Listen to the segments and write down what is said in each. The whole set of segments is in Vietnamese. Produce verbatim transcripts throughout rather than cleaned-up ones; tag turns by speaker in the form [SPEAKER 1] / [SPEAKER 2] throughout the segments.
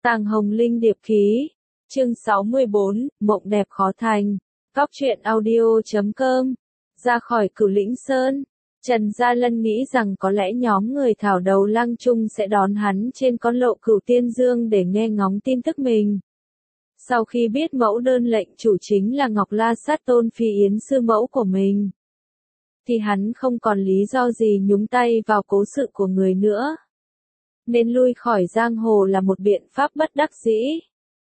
[SPEAKER 1] Tàng Hồng Linh điệp khí. Chương sáu mươi bốn, Mộng đẹp khó thành. Cóc truyện audio chấm com. Ra khỏi Cửu Lĩnh Sơn, Trần Gia Lân nghĩ rằng có lẽ nhóm người thảo đầu Lăng Trung sẽ đón hắn trên con lộ Cửu Tiên Dương để nghe ngóng tin tức mình. Sau khi biết mẫu đơn lệnh chủ chính là Ngọc La Sát Tôn Phi Yến sư mẫu của mình, thì hắn không còn lý do gì nhúng tay vào cố sự của người nữa. Nên lui khỏi giang hồ là một biện pháp bất đắc dĩ.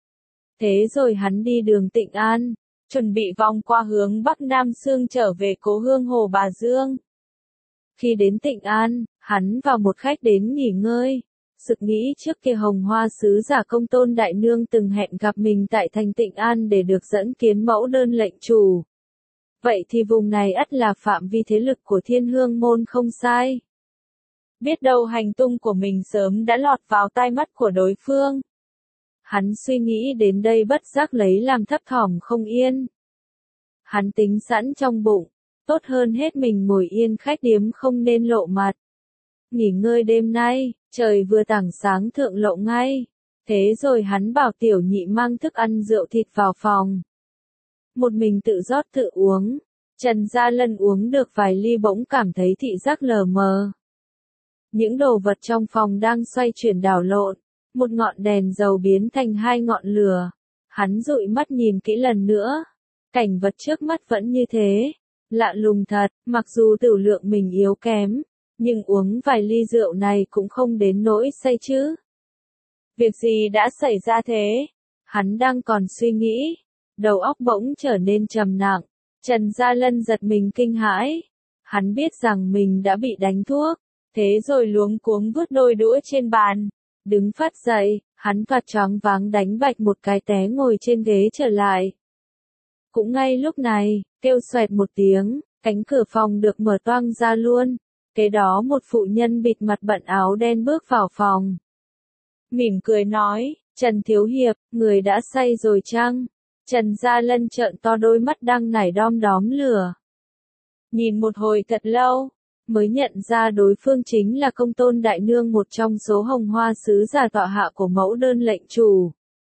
[SPEAKER 1] Thế rồi hắn đi đường Tịnh An, chuẩn bị vòng qua hướng Bắc Nam Sương trở về cố hương Hồ Bà Dương. Khi đến Tịnh An, hắn vào một khách đến nghỉ ngơi, sực nghĩ trước kia Hồng Hoa sứ giả Công Tôn Đại Nương từng hẹn gặp mình tại thành Tịnh An để được dẫn kiến mẫu đơn lệnh chủ. Vậy thì vùng này ắt là phạm vi thế lực của Thiên Hương môn không sai. Biết đâu hành tung của mình sớm đã lọt vào tai mắt của đối phương. Hắn suy nghĩ đến đây bất giác lấy làm thấp thỏm không yên. Hắn tính sẵn trong bụng, tốt hơn hết mình ngồi yên khách điếm không nên lộ mặt. Nghỉ ngơi đêm nay, trời vừa tảng sáng thượng lộ ngay. Thế rồi hắn bảo tiểu nhị mang thức ăn rượu thịt vào phòng. Một mình tự rót tự uống. Trần Gia Lân uống được vài ly bỗng cảm thấy thị giác lờ mờ. Những đồ vật trong phòng đang xoay chuyển đảo lộn. Một ngọn đèn dầu biến thành hai ngọn lửa. Hắn dụi mắt nhìn kỹ lần nữa. Cảnh vật trước mắt vẫn như thế. Lạ lùng thật, mặc dù tửu lượng mình yếu kém, nhưng uống vài ly rượu này cũng không đến nỗi say chứ. Việc gì đã xảy ra thế? Hắn đang còn suy nghĩ. Đầu óc bỗng trở nên trầm nặng. Trần Gia Lân giật mình kinh hãi. Hắn biết rằng mình đã bị đánh thuốc. Thế rồi luống cuống vứt đôi đũa trên bàn. Đứng phát dậy, hắn phạt choáng váng đánh bạch một cái té ngồi trên ghế trở lại. Cũng ngay lúc này, kêu xoẹt một tiếng, cánh cửa phòng được mở toang ra luôn. Kế đó một phụ nhân bịt mặt bận áo đen bước vào phòng. Mỉm cười nói, Trần Thiếu Hiệp, người đã say rồi chăng? Trần Gia Lân trợn to đôi mắt đang nảy đom đóm lửa. Nhìn một hồi thật lâu, mới nhận ra đối phương chính là Công Tôn Đại Nương, một trong số Hồng Hoa sứ giả tọa hạ của mẫu đơn lệnh chủ.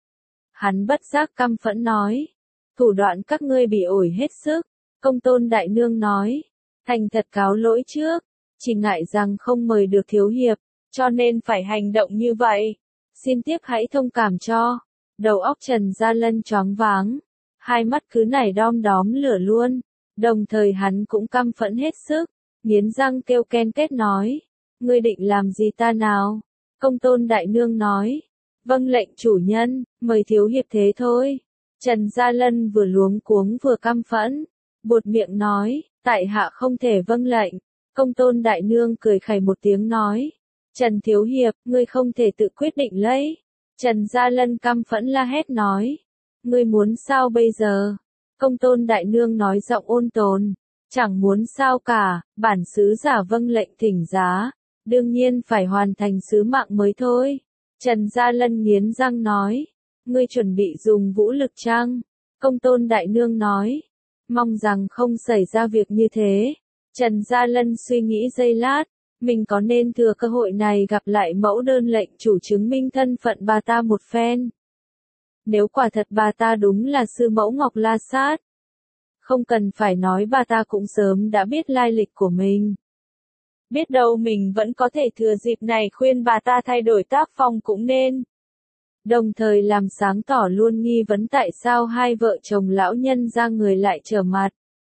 [SPEAKER 1] Hắn bất giác căm phẫn nói, thủ đoạn các ngươi bị ổi hết sức. Công Tôn Đại Nương nói, thành thật cáo lỗi trước, chỉ ngại rằng không mời được Thiếu Hiệp, cho nên phải hành động như vậy. Xin tiếp hãy thông cảm cho. Đầu óc Trần Gia Lân choáng váng, hai mắt cứ nảy đom đóm lửa luôn, đồng thời hắn cũng căm phẫn hết sức. Nghiến răng kêu ken kết nói, ngươi định làm gì ta nào? Công Tôn Đại Nương nói, vâng lệnh chủ nhân, mời Thiếu Hiệp thế thôi. Trần Gia Lân vừa luống cuống vừa căm phẫn, buột miệng nói, tại hạ không thể vâng lệnh. Công Tôn Đại Nương cười khẩy một tiếng nói, Trần Thiếu Hiệp, ngươi không thể tự quyết định lấy. Trần Gia Lân căm phẫn la hét nói, ngươi muốn sao bây giờ? Công Tôn Đại Nương nói giọng ôn tồn, chẳng muốn sao cả, bản sứ giả vâng lệnh thỉnh giá, đương nhiên phải hoàn thành sứ mạng mới thôi. Trần Gia Lân nghiến răng nói, ngươi chuẩn bị dùng vũ lực chăng? Công Tôn Đại Nương nói, mong rằng không xảy ra việc như thế. Trần Gia Lân suy nghĩ giây lát, mình có nên thừa cơ hội này gặp lại mẫu đơn lệnh chủ chứng minh thân phận bà ta một phen. Nếu quả thật bà ta đúng là sư mẫu Ngọc La Sát, không cần phải nói bà ta cũng sớm đã biết lai lịch của mình. Biết đâu mình vẫn có thể thừa dịp này khuyên bà ta thay đổi tác phong cũng nên. Đồng thời làm sáng tỏ luôn nghi vấn tại sao hai vợ chồng lão nhân ra người lại trở mặt.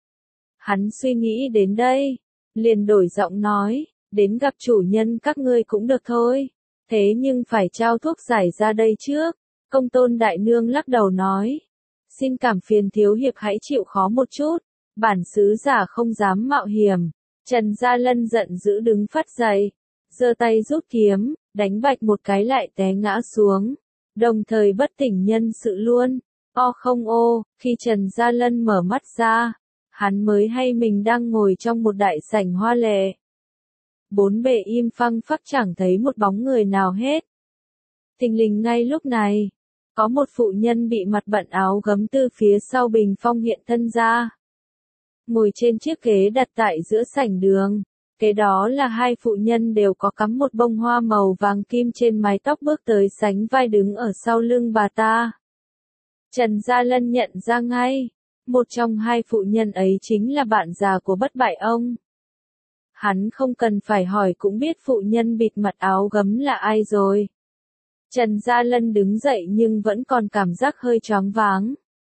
[SPEAKER 1] Hắn suy nghĩ đến đây, liền đổi giọng nói, đến gặp chủ nhân các ngươi cũng được thôi. Thế nhưng phải trao thuốc giải ra đây trước. Công Tôn Đại Nương lắc đầu nói, xin cảm phiền Thiếu Hiệp hãy chịu khó một chút, bản sứ giả không dám mạo hiểm. Trần Gia Lân giận dữ đứng phát dậy, giơ tay rút kiếm, đánh bạch một cái lại té ngã xuống, đồng thời bất tỉnh nhân sự luôn. O không ô, khi Trần Gia Lân mở mắt ra, hắn mới hay mình đang ngồi trong một đại sảnh hoa lệ. Bốn bề im phăng phắc chẳng thấy một bóng người nào hết. Thình lình ngay lúc này, có một phụ nhân bị mặt bận áo gấm từ phía sau bình phong hiện thân ra. Ngồi trên chiếc ghế đặt tại giữa sảnh đường, Kế đó là hai phụ nhân đều có cắm một bông hoa màu vàng kim trên mái tóc bước tới sánh vai đứng ở sau lưng bà ta. Trần Gia Lân nhận ra ngay, một trong hai phụ nhân ấy chính là bạn già của Bất Bại ông. Hắn không cần phải hỏi cũng biết phụ nhân bịt mặt áo gấm là ai rồi. Trần Gia Lân đứng dậy nhưng vẫn còn cảm giác hơi choáng váng.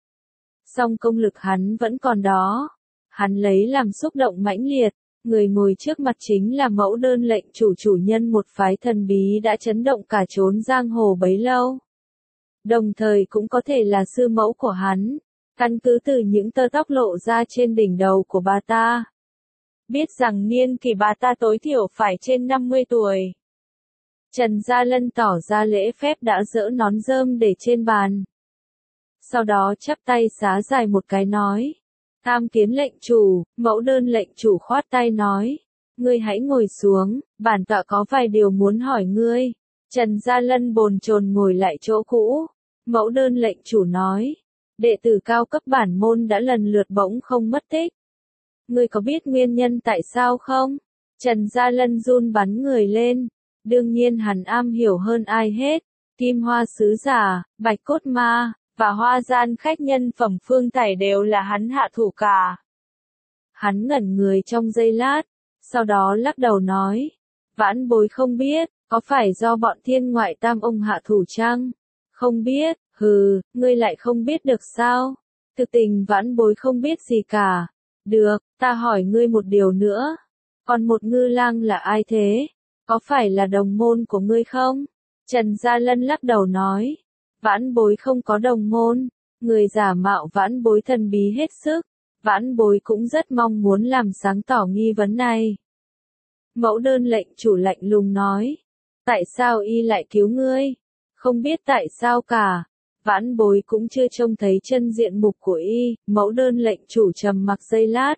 [SPEAKER 1] Song công lực hắn vẫn còn đó. Hắn lấy làm xúc động mãnh liệt, người ngồi trước mặt chính là mẫu đơn lệnh chủ chủ nhân một phái thần bí đã chấn động cả chốn giang hồ bấy lâu. Đồng thời cũng có thể là sư mẫu của hắn, căn cứ từ những tơ tóc lộ ra trên đỉnh đầu của bà ta. Biết rằng niên kỷ bà ta tối thiểu phải trên năm mươi tuổi. Trần Gia Lân tỏ ra lễ phép đã dỡ nón rơm để trên bàn. Sau đó chắp tay xá dài một cái nói. Tham kiến lệnh chủ, mẫu đơn lệnh chủ khoát tay nói. Ngươi hãy ngồi xuống, bản tọa có vài điều muốn hỏi ngươi. Trần Gia Lân bồn chồn ngồi lại chỗ cũ. Mẫu đơn lệnh chủ nói. Đệ tử cao cấp bản môn đã lần lượt bỗng không mất tích. Ngươi có biết nguyên nhân tại sao không? Trần Gia Lân run bắn người lên. Đương nhiên hắn am hiểu hơn ai hết. Kim Hoa Sứ Giả, Bạch Cốt Ma, và Hoa Gian khách nhân phẩm Phương Thải đều là hắn hạ thủ cả. Hắn ngẩn người trong giây lát, sau đó lắc đầu nói. Vãn bối không biết, có phải do bọn Thiên Ngoại Tam ông hạ thủ chăng? Không biết, hừ, ngươi lại không biết được sao? Thực tình vãn bối không biết gì cả. Được, ta hỏi ngươi một điều nữa. Còn một ngư lang là ai thế? Có phải là đồng môn của ngươi không? Trần Gia Lân lắc đầu nói. Vãn bối không có đồng môn. Người giả mạo vãn bối thần bí hết sức. Vãn bối cũng rất mong muốn làm sáng tỏ nghi vấn này. Mẫu đơn lệnh chủ lạnh lùng nói. Tại sao y lại cứu ngươi? Không biết tại sao cả. Vãn bối cũng chưa trông thấy chân diện mục của y. Mẫu đơn lệnh chủ trầm mặc giây lát.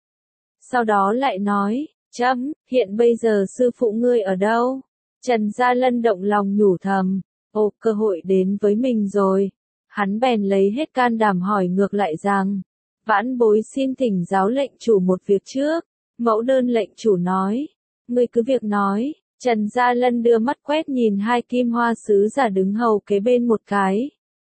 [SPEAKER 1] Sau đó lại nói. Chấm, hiện bây giờ sư phụ ngươi ở đâu? Trần Gia Lân động lòng nhủ thầm. Ồ, cơ hội đến với mình rồi. Hắn bèn lấy hết can đảm hỏi ngược lại rằng. Vãn bối xin thỉnh giáo lệnh chủ một việc trước. Mẫu đơn lệnh chủ nói. Ngươi cứ việc nói. Trần Gia Lân đưa mắt quét nhìn hai Kim Hoa Sứ Giả đứng hầu kế bên một cái.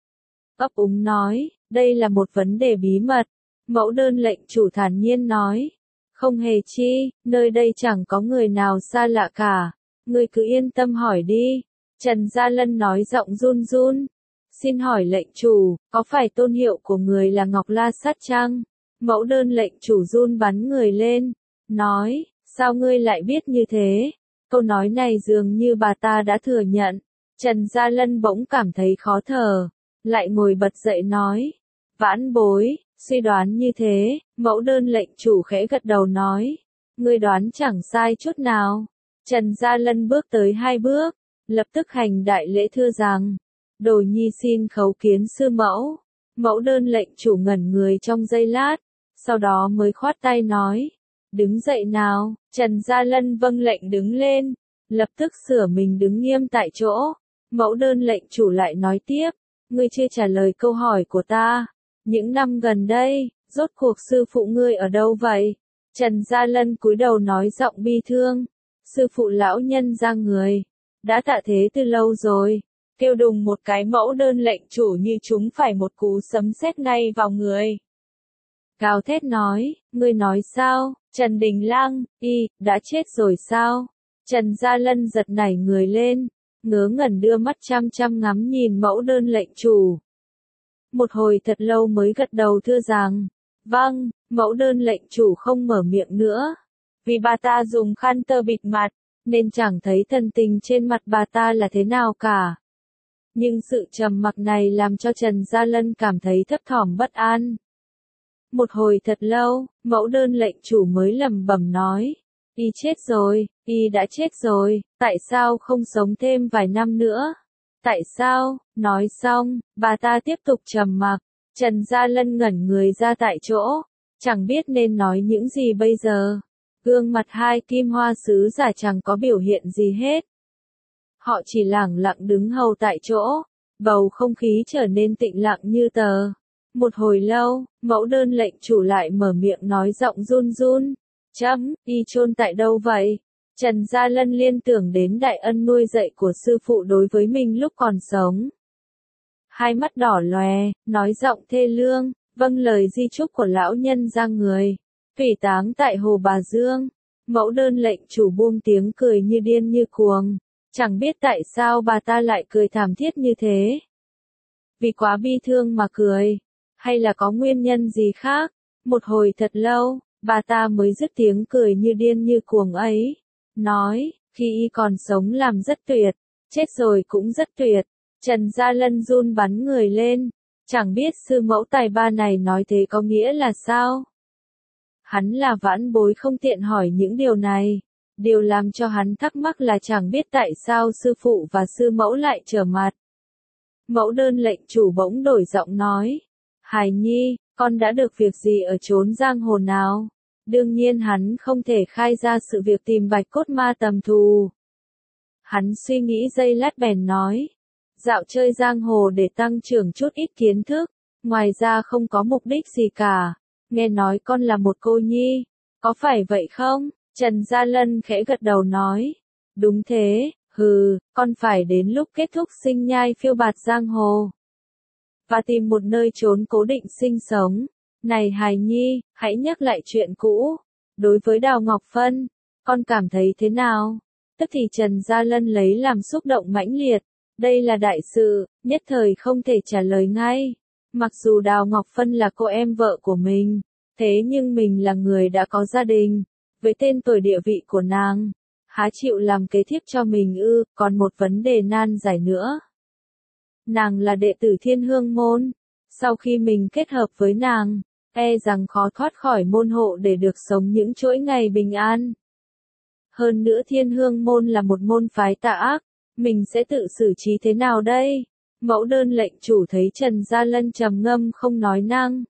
[SPEAKER 1] Ấp úng nói. Đây là một vấn đề bí mật. Mẫu đơn lệnh chủ thản nhiên nói. Không hề chi, nơi đây chẳng có người nào xa lạ cả. Ngươi cứ yên tâm hỏi đi. Trần Gia Lân nói giọng run run. Xin hỏi lệnh chủ, có phải tôn hiệu của người là Ngọc La Sát chăng? Mẫu đơn lệnh chủ run bắn người lên. Nói, sao ngươi lại biết như thế? Câu nói này dường như bà ta đã thừa nhận. Trần Gia Lân bỗng cảm thấy khó thở. Lại ngồi bật dậy nói. Vãn bối. Suy đoán như thế, mẫu đơn lệnh chủ khẽ gật đầu nói. Ngươi đoán chẳng sai chút nào. Trần Gia Lân bước tới hai bước, lập tức hành đại lễ thưa rằng. Đồ nhi xin khấu kiến sư mẫu. Mẫu đơn lệnh chủ ngẩn người trong giây lát, sau đó mới khoát tay nói. Đứng dậy nào, Trần Gia Lân vâng lệnh đứng lên, lập tức sửa mình đứng nghiêm tại chỗ. Mẫu đơn lệnh chủ lại nói tiếp. Ngươi chưa trả lời câu hỏi của ta. Những năm gần đây, rốt cuộc sư phụ ngươi ở đâu vậy? Trần Gia Lân cúi đầu nói giọng bi thương. Sư phụ lão nhân ra người. Đã tạ thế từ lâu rồi. Kêu đùng một cái mẫu đơn lệnh chủ như chúng phải một cú sấm sét ngay vào người. Gào thét nói, ngươi nói sao? Trần Đình Lang, y, đã chết rồi sao? Trần Gia Lân giật nảy người lên, ngớ ngẩn đưa mắt chăm chăm ngắm nhìn mẫu đơn lệnh chủ. Một hồi thật lâu mới gật đầu thưa rằng, vâng, mẫu đơn lệnh chủ không mở miệng nữa. Vì bà ta dùng khăn tơ bịt mặt, nên chẳng thấy thần tình trên mặt bà ta là thế nào cả. Nhưng sự trầm mặc này làm cho Trần Gia Lân cảm thấy thấp thỏm bất an. Một hồi thật lâu, mẫu đơn lệnh chủ mới lẩm bẩm nói, y chết rồi, y đã chết rồi, tại sao không sống thêm vài năm nữa? Tại sao? Nói xong, bà ta tiếp tục trầm mặc. Trần Gia Lân ngẩn người ra tại chỗ, chẳng biết nên nói những gì bây giờ. Gương mặt hai Kim Hoa Sứ Giả chẳng có biểu hiện gì hết. Họ chỉ lẳng lặng đứng hầu tại chỗ, bầu không khí trở nên tĩnh lặng như tờ. Một hồi lâu, mẫu đơn lệnh chủ lại mở miệng nói giọng run run. Chấm, y chôn tại đâu vậy? Trần Gia Lân liên tưởng đến đại ân nuôi dạy của sư phụ đối với mình lúc còn sống. Hai mắt đỏ lòe, nói giọng thê lương, vâng lời di chúc của lão nhân ra người. Phỉ táng tại Hồ Bà Dương. Mẫu đơn lệnh chủ buông tiếng cười như điên như cuồng. Chẳng biết tại sao bà ta lại cười thảm thiết như thế. Vì quá bi thương mà cười. Hay là có nguyên nhân gì khác? Một hồi thật lâu, bà ta mới dứt tiếng cười như điên như cuồng ấy. Nói, khi y còn sống làm rất tuyệt, chết rồi cũng rất tuyệt. Trần Gia Lân run bắn người lên. Chẳng biết sư mẫu tài ba này nói thế có nghĩa là sao? Hắn là vãn bối không tiện hỏi những điều này. Điều làm cho hắn thắc mắc là chẳng biết tại sao sư phụ và sư mẫu lại trở mặt. Mẫu đơn lệnh chủ bỗng đổi giọng nói. Hải Nhi, con đã được việc gì ở chốn giang hồ nào? Đương nhiên hắn không thể khai ra sự việc tìm bạch cốt ma tầm thù. Hắn suy nghĩ giây lát bèn nói. Dạo chơi giang hồ để tăng trưởng chút ít kiến thức. Ngoài ra không có mục đích gì cả. Nghe nói con là một cô nhi. Có phải vậy không? Trần Gia Lân khẽ gật đầu nói. Đúng thế, hừ, con phải đến lúc kết thúc sinh nhai phiêu bạt giang hồ. Và tìm một nơi trốn cố định sinh sống. Này hài nhi, hãy nhắc lại chuyện cũ. Đối với Đào Ngọc Phân, con cảm thấy thế nào? Tức thì Trần Gia Lân lấy làm xúc động mãnh liệt. Đây là đại sự, nhất thời không thể trả lời ngay. Mặc dù Đào Ngọc Phân là cô em vợ của mình, thế nhưng mình là người đã có gia đình. Với tên tuổi địa vị của nàng, há chịu làm kế thiếp cho mình ư? Còn một vấn đề nan giải nữa. Nàng là đệ tử Thiên Hương môn. Sau khi mình kết hợp với nàng, e rằng khó thoát khỏi môn hộ để được sống những chuỗi ngày bình an. Hơn nữa Thiên Hương môn là một môn phái tà ác, mình sẽ tự xử trí thế nào đây? Mẫu đơn lệnh chủ thấy Trần Gia Lân trầm ngâm không nói năng.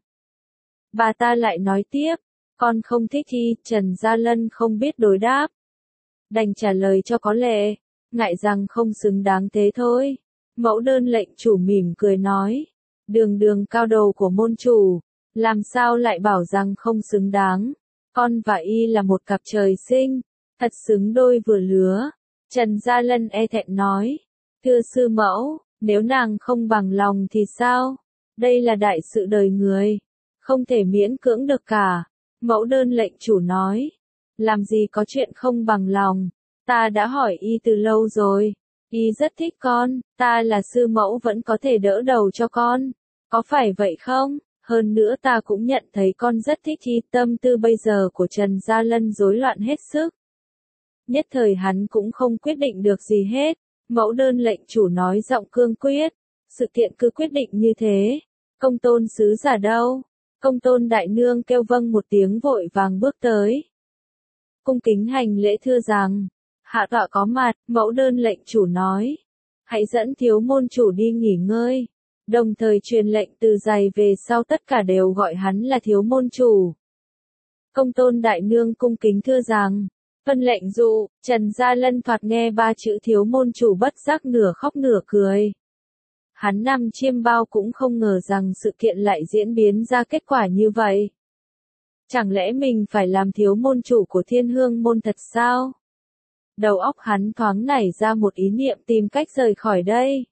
[SPEAKER 1] Bà ta lại nói tiếp, con không thích y. Trần Gia Lân không biết đối đáp. Đành trả lời cho có lệ, ngại rằng không xứng đáng thế thôi. Mẫu đơn lệnh chủ mỉm cười nói, đường đường cao đầu của môn chủ, làm sao lại bảo rằng không xứng đáng. Con và y là một cặp trời sinh, thật xứng đôi vừa lứa. Trần Gia Lân e thẹn nói, thưa sư mẫu, nếu nàng không bằng lòng thì sao? Đây là đại sự đời người, không thể miễn cưỡng được cả. Mẫu đơn lệnh chủ nói, làm gì có chuyện không bằng lòng, ta đã hỏi y từ lâu rồi, y rất thích con, ta là sư mẫu vẫn có thể đỡ đầu cho con, có phải vậy không? Hơn nữa ta cũng nhận thấy con rất thích y. Tâm tư bây giờ của Trần Gia Lân rối loạn hết sức. Nhất thời hắn cũng không quyết định được gì hết. Mẫu đơn lệnh chủ nói giọng cương quyết, sự kiện cứ quyết định như thế. Công tôn sứ giả đâu? Công tôn đại nương kêu vâng một tiếng vội vàng bước tới. Cung kính hành lễ thưa rằng, hạ tọa có mặt. Mẫu đơn lệnh chủ nói, hãy dẫn thiếu môn chủ đi nghỉ ngơi. Đồng thời truyền lệnh từ giày về sau tất cả đều gọi hắn là thiếu môn chủ. Công tôn đại nương cung kính thưa rằng, vân lệnh dụ. Trần Gia Lân thoạt nghe ba chữ thiếu môn chủ bất giác nửa khóc nửa cười. Hắn nằm chiêm bao cũng không ngờ rằng sự kiện lại diễn biến ra kết quả như vậy. Chẳng lẽ mình phải làm thiếu môn chủ của Thiên Hương môn thật sao? Đầu óc hắn thoáng nảy ra một ý niệm tìm cách rời khỏi đây.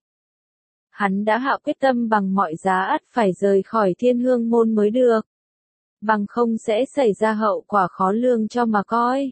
[SPEAKER 1] Hắn đã hạ quyết tâm bằng mọi giá ắt phải rời khỏi Thiên Hương môn mới được. Bằng không sẽ xảy ra hậu quả khó lường cho mà coi.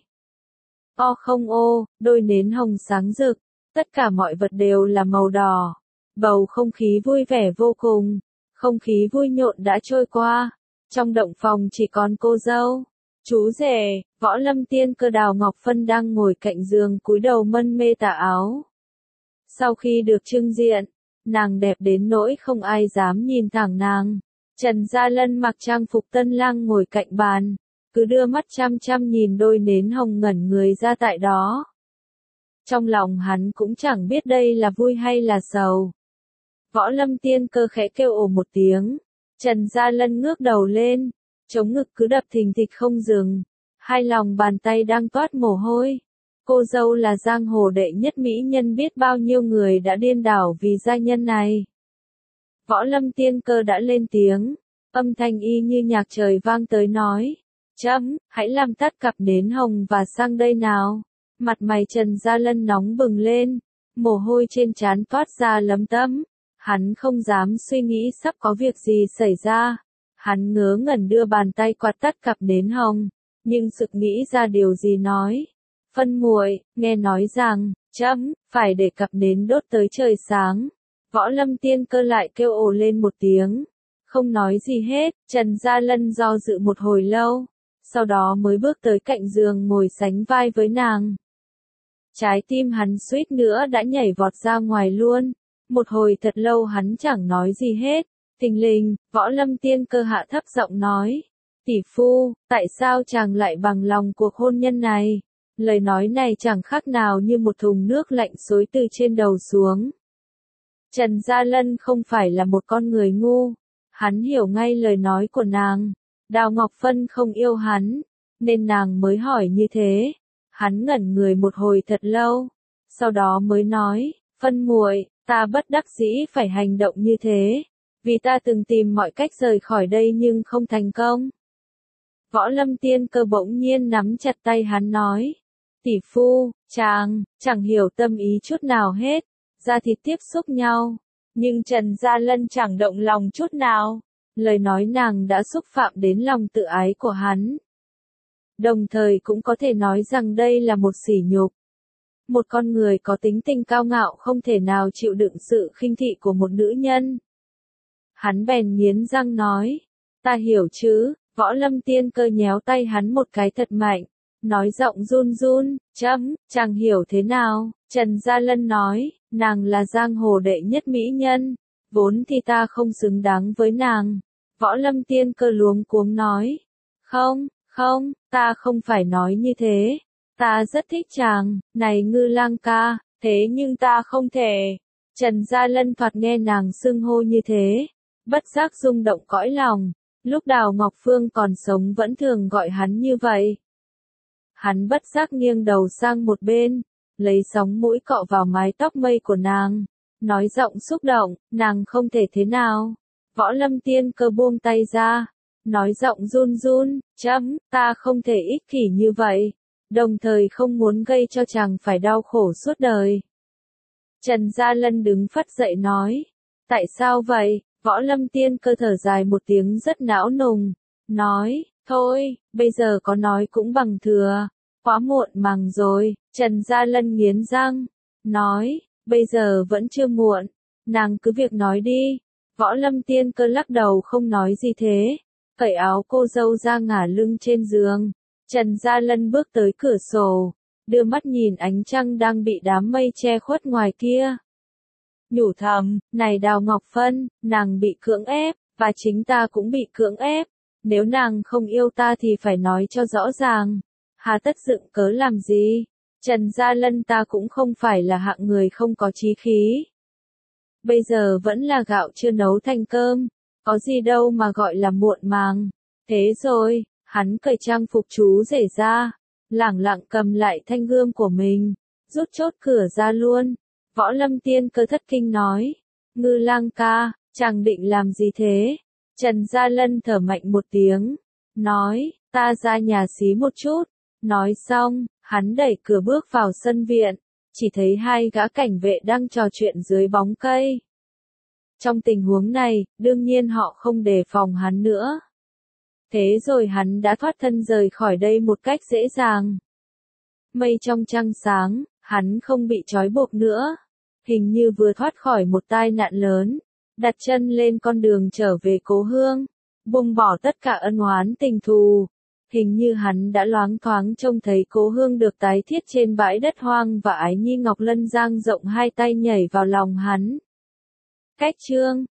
[SPEAKER 1] O không ô, đôi nến hồng sáng rực, tất cả mọi vật đều là màu đỏ. Bầu không khí vui vẻ vô cùng, không khí vui nhộn đã trôi qua. Trong động phòng chỉ còn cô dâu, chú rể, Võ Lâm Tiên Cơ Đào Ngọc Phân đang ngồi cạnh giường cúi đầu mân mê tà áo. Sau khi được trưng diện, nàng đẹp đến nỗi không ai dám nhìn thẳng nàng. Trần Gia Lân mặc trang phục tân lang ngồi cạnh bàn, cứ đưa mắt chăm chăm nhìn đôi nến hồng ngẩn người ra tại đó. Trong lòng hắn cũng chẳng biết đây là vui hay là sầu. Võ Lâm Tiên Cơ khẽ kêu ồ một tiếng. Trần Gia Lân ngước đầu lên, chống ngực cứ đập thình thịch không dừng. Hai lòng bàn tay đang toát mồ hôi. Cô dâu là giang hồ đệ nhất mỹ nhân, biết bao nhiêu người đã điên đảo vì giai nhân này. Võ Lâm Tiên Cơ đã lên tiếng, âm thanh y như nhạc trời vang tới nói, Chấm, hãy làm tắt cặp nến hồng và sang đây nào. Mặt mày Trần Gia Lân nóng bừng lên, mồ hôi trên trán toát ra lấm tấm. Hắn không dám suy nghĩ sắp có việc gì xảy ra. Hắn ngớ ngẩn đưa bàn tay quạt tắt cặp nến hồng, nhưng sực nghĩ ra điều gì nói. Phân muội, nghe nói rằng, chấm, phải để cặp nến đốt tới trời sáng. Võ Lâm Tiên Cơ lại kêu ồ lên một tiếng. Không nói gì hết, Trần Gia Lân do dự một hồi lâu. Sau đó mới bước tới cạnh giường ngồi sánh vai với nàng. Trái tim hắn suýt nữa đã nhảy vọt ra ngoài luôn. Một hồi thật lâu hắn chẳng nói gì hết. Thình lình, Võ Lâm Tiên Cơ hạ thấp giọng nói. Tỷ phu, tại sao chàng lại bằng lòng cuộc hôn nhân này? Lời nói này chẳng khác nào như một thùng nước lạnh xối từ trên đầu xuống. Trần Gia Lân không phải là một con người ngu. Hắn hiểu ngay lời nói của nàng. Đào Ngọc Phân không yêu hắn, nên nàng mới hỏi như thế. Hắn ngẩn người một hồi thật lâu, sau đó mới nói, Phân muội, ta bất đắc dĩ phải hành động như thế, vì ta từng tìm mọi cách rời khỏi đây nhưng không thành công. Võ Lâm Tiên Cơ bỗng nhiên nắm chặt tay hắn nói, tỷ phu, chàng, chẳng hiểu tâm ý chút nào hết, da thịt tiếp xúc nhau, nhưng Trần Gia Lân chẳng động lòng chút nào. Lời nói nàng đã xúc phạm đến lòng tự ái của hắn. Đồng thời cũng có thể nói rằng đây là một sỉ nhục. Một con người có tính tình cao ngạo không thể nào chịu đựng sự khinh thị của một nữ nhân. Hắn bèn nghiến răng nói, ta hiểu chứ. Võ Lâm Tiên Cơ nhéo tay hắn một cái thật mạnh, nói giọng run run, chấm, chàng hiểu thế nào? Trần Gia Lân nói, nàng là giang hồ đệ nhất mỹ nhân, vốn thì ta không xứng đáng với nàng. Võ Lâm Tiên Cơ luống cuống nói, không, không, ta không phải nói như thế, ta rất thích chàng, này Ngư Lang ca, thế nhưng ta không thể. Trần Gia Lân thoạt nghe nàng xưng hô như thế, bất giác rung động cõi lòng, lúc Đào Ngọc Phương còn sống vẫn thường gọi hắn như vậy. Hắn bất giác nghiêng đầu sang một bên, lấy sóng mũi cọ vào mái tóc mây của nàng, nói giọng xúc động, nàng không thể thế nào. Võ Lâm Tiên Cơ buông tay ra, nói giọng run run, chấm, ta không thể ích kỷ như vậy, đồng thời không muốn gây cho chàng phải đau khổ suốt đời. Trần Gia Lân đứng phắt dậy nói, tại sao vậy? Võ Lâm Tiên Cơ thở dài một tiếng rất não nùng, nói, thôi, bây giờ có nói cũng bằng thừa, quá muộn màng rồi. Trần Gia Lân nghiến răng, nói, bây giờ vẫn chưa muộn, nàng cứ việc nói đi. Võ Lâm Tiên Cơ lắc đầu không nói gì thế, cởi áo cô dâu ra ngả lưng trên giường. Trần Gia Lân bước tới cửa sổ, đưa mắt nhìn ánh trăng đang bị đám mây che khuất ngoài kia. Nhủ thầm, này Đào Ngọc Phân, nàng bị cưỡng ép, và chính ta cũng bị cưỡng ép. Nếu nàng không yêu ta thì phải nói cho rõ ràng. Hà tất dựng cớ làm gì? Trần Gia Lân ta cũng không phải là hạng người không có chí khí. Bây giờ vẫn là gạo chưa nấu thành cơm, có gì đâu mà gọi là muộn màng. Thế rồi, hắn cởi trang phục chú rể ra, lẳng lặng cầm lại thanh gươm của mình, rút chốt cửa ra luôn. Võ Lâm Tiên Cơ thất kinh nói, Ngư Lang ca, chàng định làm gì thế? Trần Gia Lân thở mạnh một tiếng, nói, ta ra nhà xí một chút. Nói xong, hắn đẩy cửa bước vào sân viện, chỉ thấy hai gã cảnh vệ đang trò chuyện dưới bóng cây. Trong tình huống này, đương nhiên họ không đề phòng hắn nữa. Thế rồi hắn đã thoát thân rời khỏi đây một cách dễ dàng. Mây trong trăng sáng, hắn không bị trói buộc nữa. Hình như vừa thoát khỏi một tai nạn lớn, đặt chân lên con đường trở về cố hương, buông bỏ tất cả ân oán tình thù. Hình như hắn đã loáng thoáng trông thấy cố hương được tái thiết trên bãi đất hoang và Ái Nhi Ngọc Lân dang rộng hai tay nhảy vào lòng hắn. Cách chương